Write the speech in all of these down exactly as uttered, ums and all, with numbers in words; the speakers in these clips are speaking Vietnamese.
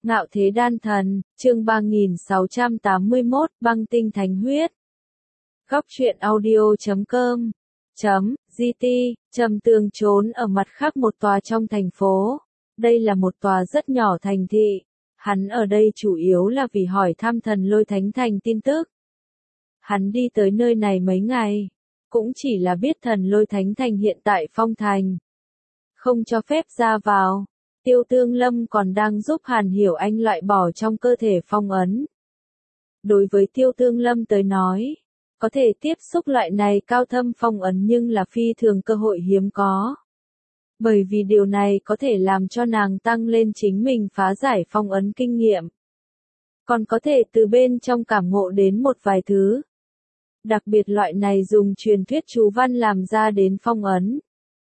Ngạo Thế Đan Thần, chương ba nghìn sáu trăm tám mươi mốt, Băng Tinh Thánh Huyết. Góc truyện audio chấm com chấm gt, Trầm Tường trốn ở mặt khác một tòa trong thành phố. Đây là một tòa rất nhỏ thành thị. Hắn ở đây chủ yếu là vì hỏi thăm Thần Lôi Thánh Thành tin tức. Hắn đi tới nơi này mấy ngày, cũng chỉ là biết Thần Lôi Thánh Thành hiện tại phong thành, không cho phép ra vào. Tiêu Tương Lâm còn đang giúp Hàn Hiểu Anh loại bỏ trong cơ thể phong ấn. Đối với Tiêu Tương Lâm tới nói, có thể tiếp xúc loại này cao thâm phong ấn nhưng là phi thường cơ hội hiếm có. Bởi vì điều này có thể làm cho nàng tăng lên chính mình phá giải phong ấn kinh nghiệm. Còn có thể từ bên trong cảm ngộ đến một vài thứ. Đặc biệt loại này dùng truyền thuyết chú văn làm ra đến phong ấn.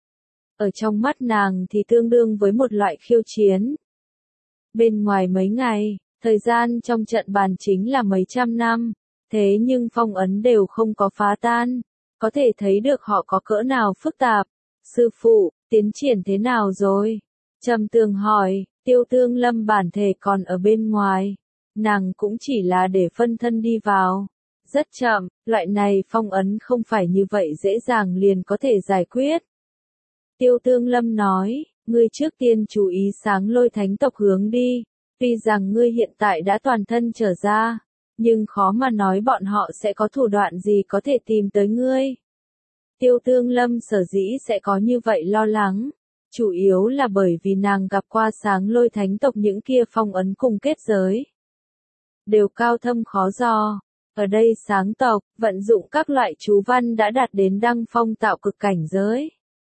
Ở trong mắt nàng thì tương đương với một loại khiêu chiến. Bên ngoài mấy ngày, thời gian trong trận bàn chính là mấy trăm năm, thế nhưng phong ấn đều không có phá tan, có thể thấy được họ có cỡ nào phức tạp. Sư phụ, tiến triển thế nào rồi? Trầm Tường hỏi. Tiêu Tương Lâm bản thể còn ở bên ngoài, nàng cũng chỉ là để phân thân đi vào. Rất chậm, loại này phong ấn không phải như vậy dễ dàng liền có thể giải quyết. Tiêu Tương Lâm nói, ngươi trước tiên chú ý Sáng Lôi Thánh tộc hướng đi, tuy rằng ngươi hiện tại đã toàn thân trở ra, nhưng khó mà nói bọn họ sẽ có thủ đoạn gì có thể tìm tới ngươi. Tiêu Tương Lâm sở dĩ sẽ có như vậy lo lắng, chủ yếu là bởi vì nàng gặp qua Sáng Lôi Thánh tộc những kia phong ấn cùng kết giới. Đều cao thâm khó dò. Ở đây sáng tộc, vận dụng các loại chú văn đã đạt đến đăng phong tạo cực cảnh giới.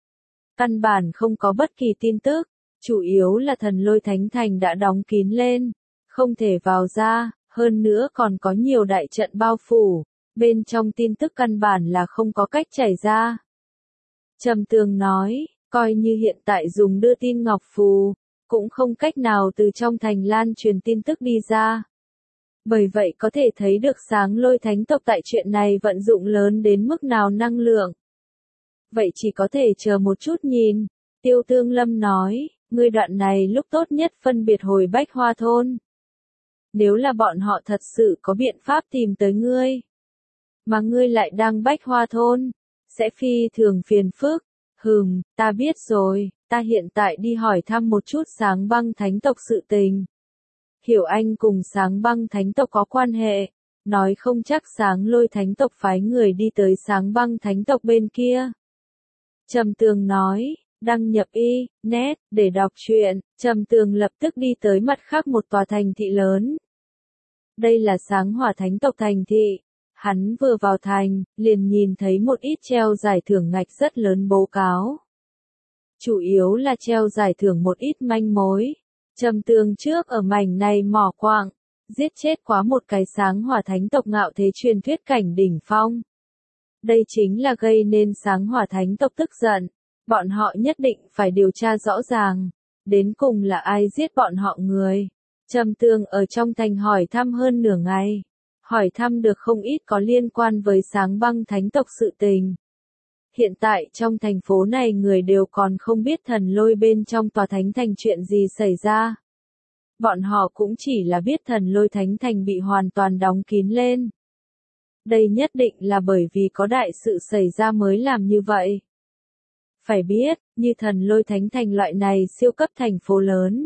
Căn bản không có bất kỳ tin tức, chủ yếu là Thần Lôi Thánh Thành đã đóng kín lên, không thể vào ra, hơn nữa còn có nhiều đại trận bao phủ, bên trong tin tức căn bản là không có cách chảy ra. Trầm Tường nói, coi như hiện tại dùng đưa tin ngọc phù, cũng không cách nào từ trong thành lan truyền tin tức đi ra. Bởi vậy có thể thấy được Sáng Lôi Thánh tộc tại chuyện này vận dụng lớn đến mức nào năng lượng. Vậy chỉ có thể chờ một chút nhìn. Tiêu Tương Lâm nói, ngươi đoạn này lúc tốt nhất phân biệt hồi Bách Hoa Thôn. Nếu là bọn họ thật sự có biện pháp tìm tới ngươi, mà ngươi lại đang Bách Hoa Thôn, sẽ phi thường phiền phức. Hừm, ta biết rồi, ta hiện tại đi hỏi thăm một chút Sáng Băng Thánh tộc sự tình. Hiểu Anh cùng Sáng Băng Thánh tộc có quan hệ, nói không chắc Sáng Lôi Thánh tộc phái người đi tới Sáng Băng Thánh tộc bên kia. Trầm Tường nói, đăng nhập y, net, để đọc truyện. Trầm Tường lập tức đi tới mặt khác một tòa thành thị lớn. Đây là Sáng Hỏa Thánh tộc thành thị. Hắn vừa vào thành, liền nhìn thấy một ít treo giải thưởng ngạch rất lớn bố cáo. Chủ yếu là treo giải thưởng một ít manh mối. Trầm Tường trước ở mảnh này mỏ quạng, giết chết quá một cái Sáng Hỏa Thánh tộc ngạo thế truyền thuyết cảnh đỉnh phong. Đây chính là gây nên Sáng Hỏa Thánh tộc tức giận. Bọn họ nhất định phải điều tra rõ ràng, đến cùng là ai giết bọn họ người. Trầm Tường ở trong thành hỏi thăm hơn nửa ngày, hỏi thăm được không ít có liên quan với Sáng Băng Thánh tộc sự tình. Hiện tại trong thành phố này người đều còn không biết Thần Lôi bên trong tòa thánh thành chuyện gì xảy ra. Bọn họ cũng chỉ là biết Thần Lôi Thánh Thành bị hoàn toàn đóng kín lên. Đây nhất định là bởi vì có đại sự xảy ra mới làm như vậy. Phải biết, như Thần Lôi Thánh Thành loại này siêu cấp thành phố lớn.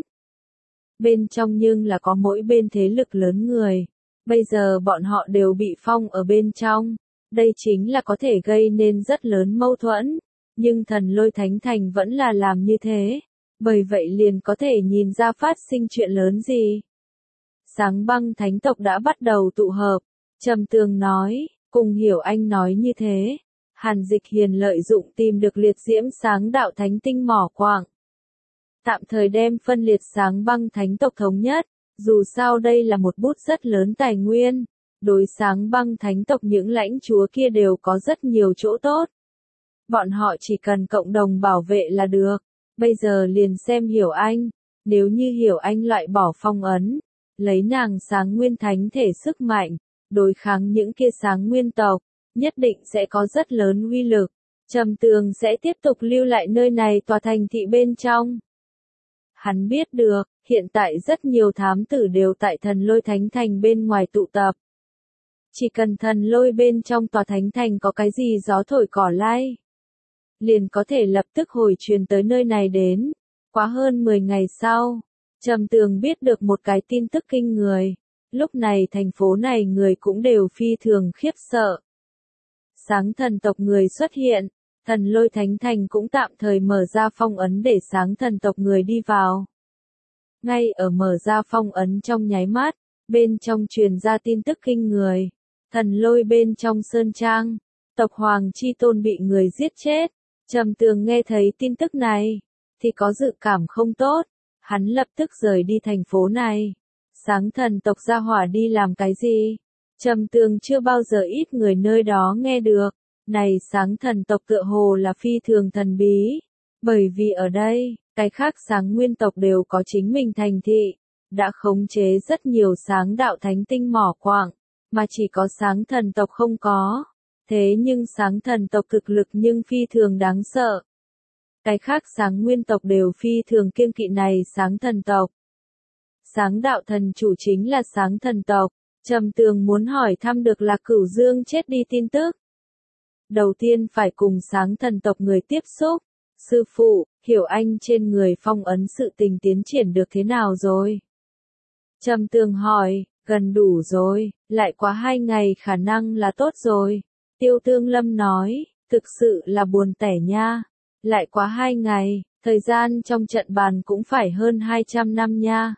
Bên trong nhưng là có mỗi bên thế lực lớn người. Bây giờ bọn họ đều bị phong ở bên trong. Đây chính là có thể gây nên rất lớn mâu thuẫn. Nhưng Thần Lôi Thánh Thành vẫn là làm như thế. Bởi vậy liền có thể nhìn ra phát sinh chuyện lớn gì. Sáng Băng Thánh tộc đã bắt đầu tụ hợp. Trầm Tường nói, cùng Hiểu Anh nói như thế. Hàn Dịch Hiền lợi dụng tìm được liệt diễm sáng đạo thánh tinh mỏ quạng. Tạm thời đem phân liệt Sáng Băng Thánh tộc thống nhất, dù sao đây là một bút rất lớn tài nguyên. Đối Sáng Băng Thánh tộc những lãnh chúa kia đều có rất nhiều chỗ tốt. Bọn họ chỉ cần cộng đồng bảo vệ là được. Bây giờ liền xem Hiểu Anh, nếu như Hiểu Anh loại bỏ phong ấn, lấy nàng Sáng Nguyên Thánh thể sức mạnh, đối kháng những kia Sáng Nguyên tộc, nhất định sẽ có rất lớn uy lực. Trầm Tường sẽ tiếp tục lưu lại nơi này tòa thành thị bên trong. Hắn biết được, hiện tại rất nhiều thám tử đều tại thần lôi thánh thành bên ngoài tụ tập. Chỉ cần thần lôi bên trong tòa thánh thành có cái gì gió thổi cỏ lay, liền có thể lập tức hồi truyền tới nơi này đến. Quá hơn mười ngày sau, Trầm Tường biết được một cái tin tức kinh người. Lúc này thành phố này người cũng đều phi thường khiếp sợ. Sáng thần tộc người xuất hiện, thần lôi thánh thành cũng tạm thời mở ra phong ấn để sáng thần tộc người đi vào. Ngay ở mở ra phong ấn trong nháy mắt, bên trong truyền ra tin tức kinh người. Thần lôi bên trong sơn trang, tộc Hoàng Chi Tôn bị người giết chết. Trầm Tường nghe thấy tin tức này, thì có dự cảm không tốt. Hắn lập tức rời đi thành phố này. Sáng thần tộc gia hỏa đi làm cái gì? Trầm Tường chưa bao giờ ít người nơi đó nghe được. Này sáng thần tộc tựa hồ là phi thường thần bí. Bởi vì ở đây, cái khác sáng nguyên tộc đều có chính mình thành thị. Đã khống chế rất nhiều sáng đạo thánh tinh mỏ quạng. Mà chỉ có sáng thần tộc không có. Thế nhưng sáng thần tộc cực lực nhưng phi thường đáng sợ. Cái khác sáng nguyên tộc đều phi thường kiêng kỵ này sáng thần tộc. Sáng đạo thần chủ chính là sáng thần tộc. Trầm Tường muốn hỏi thăm được là Cửu Dương chết đi tin tức. Đầu tiên phải cùng sáng thần tộc người tiếp xúc. Sư phụ, Hiểu Anh trên người phong ấn sự tình tiến triển được thế nào rồi? Trầm Tường hỏi, gần đủ rồi, lại quá hai ngày khả năng là tốt rồi. Tiêu Tương Lâm nói, thực sự là buồn tẻ nha. Lại quá hai ngày, thời gian trong trận bàn cũng phải hơn hai trăm năm nha.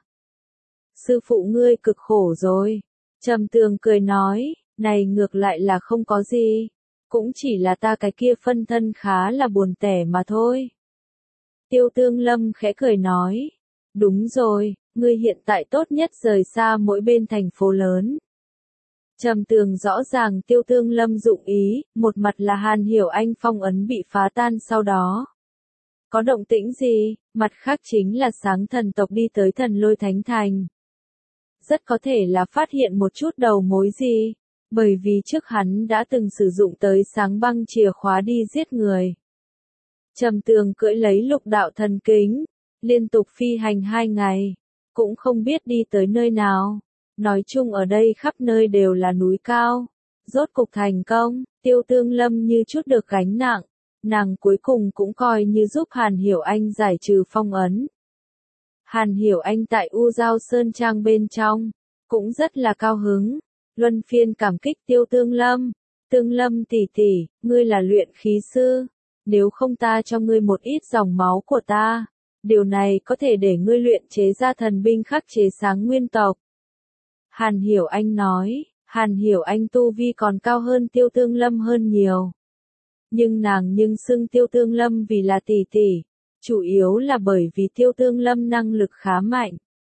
Sư phụ ngươi cực khổ rồi. Trầm Tường cười nói, này ngược lại là không có gì. Cũng chỉ là ta cái kia phân thân khá là buồn tẻ mà thôi. Tiêu Tương Lâm khẽ cười nói, đúng rồi, ngươi hiện tại tốt nhất rời xa mỗi bên thành phố lớn. Trầm Tường rõ ràng Tiêu Tương Lâm dụng ý, một mặt là Hàn Hiểu Anh phong ấn bị phá tan sau đó. Có động tĩnh gì, mặt khác chính là sáng thần tộc đi tới thần lôi thánh thành. Rất có thể là phát hiện một chút đầu mối gì, bởi vì trước hắn đã từng sử dụng tới sáng băng chìa khóa đi giết người. Trầm Tường cưỡi lấy lục đạo thần kính, liên tục phi hành hai ngày, cũng không biết đi tới nơi nào. Nói chung ở đây khắp nơi đều là núi cao. Rốt cục thành công, Tiêu Tương Lâm như chút được gánh nặng. Nàng cuối cùng cũng coi như giúp Hàn Hiểu Anh giải trừ phong ấn. Hàn Hiểu Anh tại U Giao Sơn Trang bên trong, cũng rất là cao hứng. Luân phiên cảm kích Tiêu Tương Lâm. Tương Lâm tỷ tỷ, ngươi là luyện khí sư. Nếu không ta cho ngươi một ít dòng máu của ta. Điều này có thể để ngươi luyện chế ra thần binh khắc chế sáng nguyên tộc. Hàn Hiểu Anh nói, Hàn Hiểu Anh tu vi còn cao hơn Tiêu Tương Lâm hơn nhiều. Nhưng nàng nhưng xưng Tiêu Tương Lâm vì là tỷ tỷ, chủ yếu là bởi vì Tiêu Tương Lâm năng lực khá mạnh.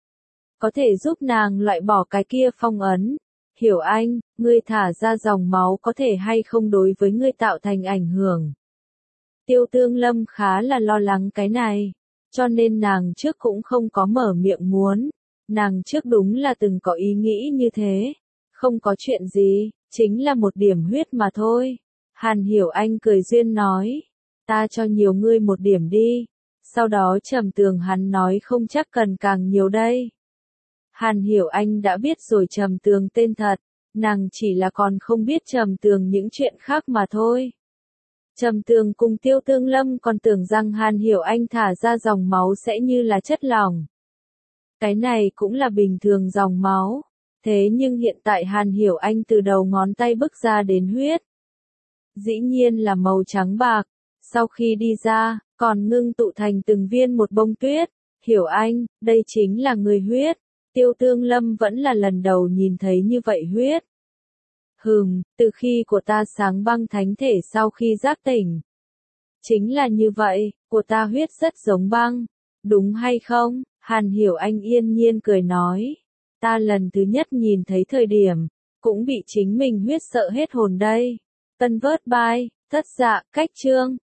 Có thể giúp nàng loại bỏ cái kia phong ấn. Hiểu Anh, ngươi thả ra dòng máu có thể hay không đối với ngươi tạo thành ảnh hưởng. Tiêu Tương Lâm khá là lo lắng cái này, cho nên nàng trước cũng không có mở miệng muốn. Nàng trước đúng là từng có ý nghĩ như thế. Không có chuyện gì, chính là một điểm huyết mà thôi. Hàn Hiểu Anh cười duyên nói, ta cho nhiều ngươi một điểm đi. Sau đó Trầm Tường hắn nói không chắc cần càng nhiều đây. Hàn Hiểu Anh đã biết rồi Trầm Tường tên thật, nàng chỉ là còn không biết Trầm Tường những chuyện khác mà thôi. Trầm Tường cùng Tiêu Tương Lâm còn tưởng rằng Hàn Hiểu Anh thả ra dòng máu sẽ như là chất lỏng. Cái này cũng là bình thường dòng máu. Thế nhưng hiện tại Hàn Hiểu Anh từ đầu ngón tay bức ra đến huyết. Dĩ nhiên là màu trắng bạc. Sau khi đi ra, còn ngưng tụ thành từng viên một bông tuyết. Hiểu Anh, đây chính là người huyết. Tiêu Tương Lâm vẫn là lần đầu nhìn thấy như vậy huyết. Hừm, từ khi của ta sáng băng thánh thể sau khi giác tỉnh. Chính là như vậy, của ta huyết rất giống băng. Đúng hay không? Hàn Hiểu Anh yên nhiên cười nói. Ta lần thứ nhất nhìn thấy thời điểm, cũng bị chính mình huyết sợ hết hồn đây. Tân vớt bai, thất dạ, cách chương.